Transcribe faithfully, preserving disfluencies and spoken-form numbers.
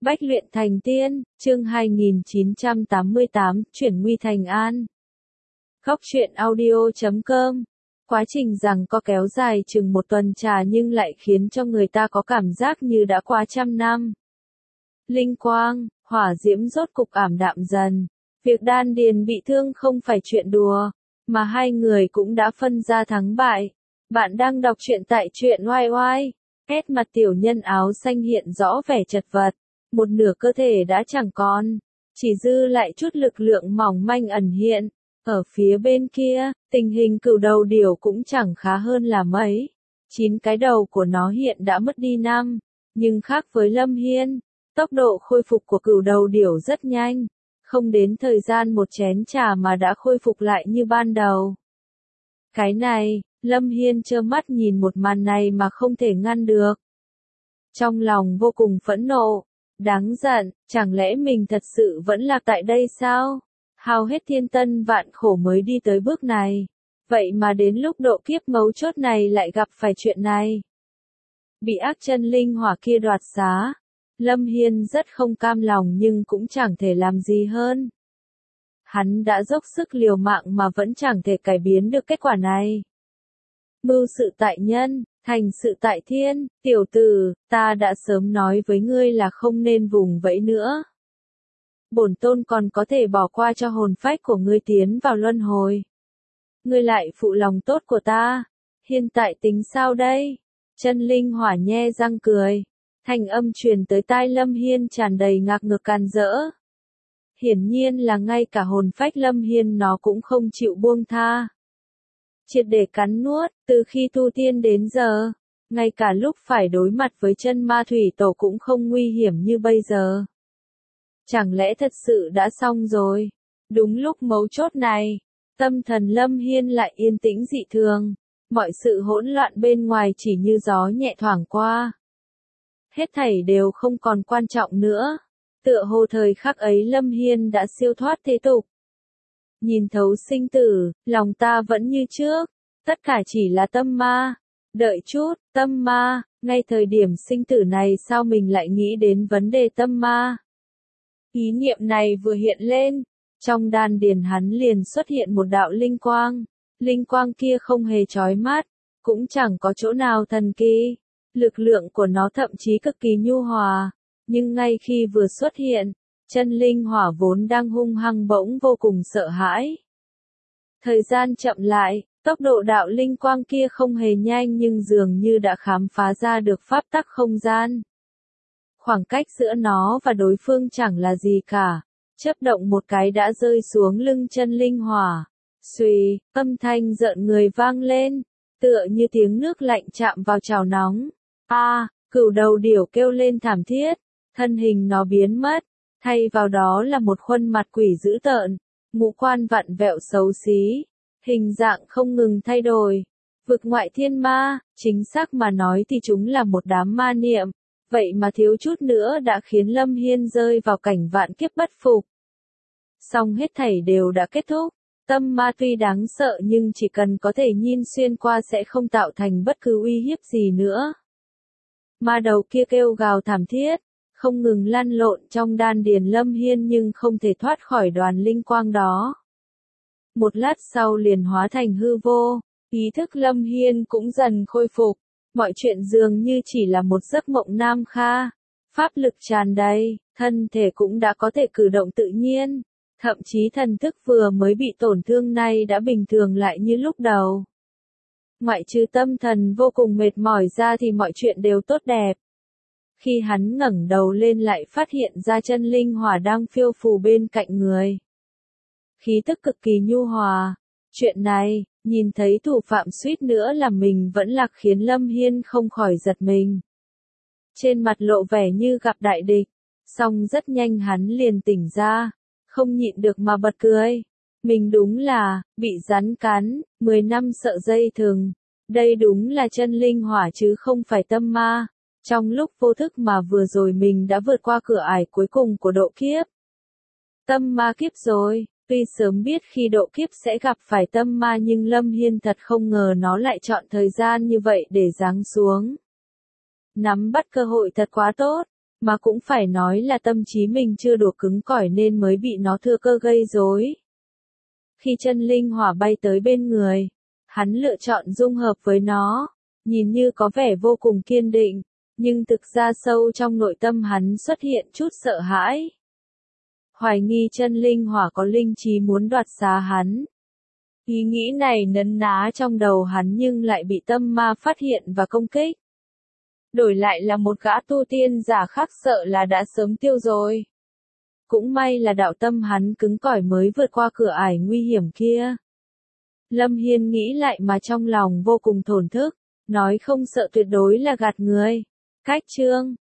Bách luyện thành tiên, chương hai nghìn chín trăm tám mươi tám, chuyển nguy thành an. Góc truyện audio chấm com. Quá trình rằng có kéo dài chừng một tuần trà nhưng lại khiến cho người ta có cảm giác như đã qua trăm năm. Linh quang, hỏa diễm rốt cục ảm đạm dần. Việc đan điền bị thương không phải chuyện đùa, mà hai người cũng đã phân ra thắng bại. Bạn đang đọc truyện tại truyện oai oai. Nét mặt tiểu nhân áo xanh hiện rõ vẻ chật vật. Một nửa cơ thể đã chẳng còn, chỉ dư lại chút lực lượng mỏng manh ẩn hiện. Ở phía bên kia, tình hình cừu đầu điểu cũng chẳng khá hơn là mấy. Chín cái đầu của nó hiện đã mất đi năm, nhưng khác với Lâm Hiên, tốc độ khôi phục của cừu đầu điểu rất nhanh. Không đến thời gian một chén trà mà đã khôi phục lại như ban đầu. Cái này, Lâm Hiên trơ mắt nhìn một màn này mà không thể ngăn được. Trong lòng vô cùng phẫn nộ. Đáng giận, chẳng lẽ mình thật sự vẫn lạc tại đây sao? Hao hết thiên tân vạn khổ mới đi tới bước này. Vậy mà đến lúc độ kiếp mấu chốt này lại gặp phải chuyện này. Bị ác chân linh hỏa kia đoạt xá. Lâm Hiên rất không cam lòng nhưng cũng chẳng thể làm gì hơn. Hắn đã dốc sức liều mạng mà vẫn chẳng thể cải biến được kết quả này. Mưu sự tại nhân, thành sự tại thiên, tiểu tử, ta đã sớm nói với ngươi là không nên vùng vẫy nữa. Bổn tôn còn có thể bỏ qua cho hồn phách của ngươi tiến vào luân hồi. Ngươi lại phụ lòng tốt của ta, hiện tại tính sao đây? Chân linh hỏa nhe răng cười, thanh âm truyền tới tai Lâm Hiên tràn đầy ngạc ngược can dỡ. Hiển nhiên là ngay cả hồn phách Lâm Hiên nó cũng không chịu buông tha. Triệt để cắn nuốt, từ khi tu tiên đến giờ, ngay cả lúc phải đối mặt với chân ma thủy tổ cũng không nguy hiểm như bây giờ. Chẳng lẽ thật sự đã xong rồi? Đúng lúc mấu chốt này, tâm thần Lâm Hiên lại yên tĩnh dị thường, mọi sự hỗn loạn bên ngoài chỉ như gió nhẹ thoảng qua. Hết thảy đều không còn quan trọng nữa, tựa hồ thời khắc ấy Lâm Hiên đã siêu thoát thế tục. Nhìn thấu sinh tử, lòng ta vẫn như trước, tất cả chỉ là tâm ma. Đợi chút, tâm ma, ngay thời điểm sinh tử này sao mình lại nghĩ đến vấn đề tâm ma? Ý niệm này vừa hiện lên, trong đan điền hắn liền xuất hiện một đạo linh quang. Linh quang kia không hề chói mắt, cũng chẳng có chỗ nào thần kỳ. Lực lượng của nó thậm chí cực kỳ nhu hòa, nhưng ngay khi vừa xuất hiện, chân linh hỏa vốn đang hung hăng bỗng vô cùng sợ hãi. Thời gian chậm lại, tốc độ đạo linh quang kia không hề nhanh nhưng dường như đã khám phá ra được pháp tắc không gian. Khoảng cách giữa nó và đối phương chẳng là gì cả, chớp động một cái đã rơi xuống lưng chân linh hỏa. Xuy, âm thanh rợn người vang lên, tựa như tiếng nước lạnh chạm vào chảo nóng. A, à, cừu đầu điểu kêu lên thảm thiết, thân hình nó biến mất. Thay vào đó là một khuôn mặt quỷ dữ tợn, ngũ quan vặn vẹo xấu xí, hình dạng không ngừng thay đổi. Vực ngoại thiên ma, chính xác mà nói thì chúng là một đám ma niệm, vậy mà thiếu chút nữa đã khiến Lâm Hiên rơi vào cảnh vạn kiếp bất phục. Song hết thảy đều đã kết thúc, tâm ma tuy đáng sợ nhưng chỉ cần có thể nhìn xuyên qua sẽ không tạo thành bất cứ uy hiếp gì nữa. Ma đầu kia kêu gào thảm thiết, không ngừng lăn lộn trong đan điền Lâm Hiên nhưng không thể thoát khỏi đoàn linh quang đó. Một lát sau liền hóa thành hư vô, ý thức Lâm Hiên cũng dần khôi phục, mọi chuyện dường như chỉ là một giấc mộng nam kha. Pháp lực tràn đầy, thân thể cũng đã có thể cử động tự nhiên, thậm chí thần thức vừa mới bị tổn thương này đã bình thường lại như lúc đầu. Ngoại trừ tâm thần vô cùng mệt mỏi ra thì mọi chuyện đều tốt đẹp. Khi hắn ngẩng đầu lên lại phát hiện ra chân linh hỏa đang phiêu phù bên cạnh người. Khí tức cực kỳ nhu hòa. Chuyện này, nhìn thấy thủ phạm suýt nữa là mình vẫn lạc khiến Lâm Hiên không khỏi giật mình. Trên mặt lộ vẻ như gặp đại địch, song rất nhanh hắn liền tỉnh ra, không nhịn được mà bật cười. Mình đúng là, bị rắn cắn, mười năm sợ dây thừng. Đây đúng là chân linh hỏa chứ không phải tâm ma. Trong lúc vô thức mà vừa rồi mình đã vượt qua cửa ải cuối cùng của độ kiếp. Tâm ma kiếp rồi, tuy sớm biết khi độ kiếp sẽ gặp phải tâm ma nhưng Lâm Hiên thật không ngờ nó lại chọn thời gian như vậy để giáng xuống. Nắm bắt cơ hội thật quá tốt, Mà cũng phải nói là tâm trí mình chưa đủ cứng cỏi nên mới bị nó thừa cơ gây rối. Khi chân linh hỏa bay tới bên người, hắn lựa chọn dung hợp với nó, nhìn như có vẻ vô cùng kiên định, nhưng thực ra sâu trong nội tâm hắn xuất hiện chút sợ hãi. Hoài nghi chân linh hỏa có linh trí muốn đoạt xá hắn. Ý nghĩ này nấn ná trong đầu hắn nhưng lại bị tâm ma phát hiện và công kích. Đổi lại là một gã tu tiên giả khác sợ là đã sớm tiêu rồi. Cũng may là đạo tâm hắn cứng cỏi mới vượt qua cửa ải nguy hiểm kia. Lâm Hiên nghĩ lại mà trong lòng vô cùng thổn thức, nói không sợ tuyệt đối là gạt người. Cách chương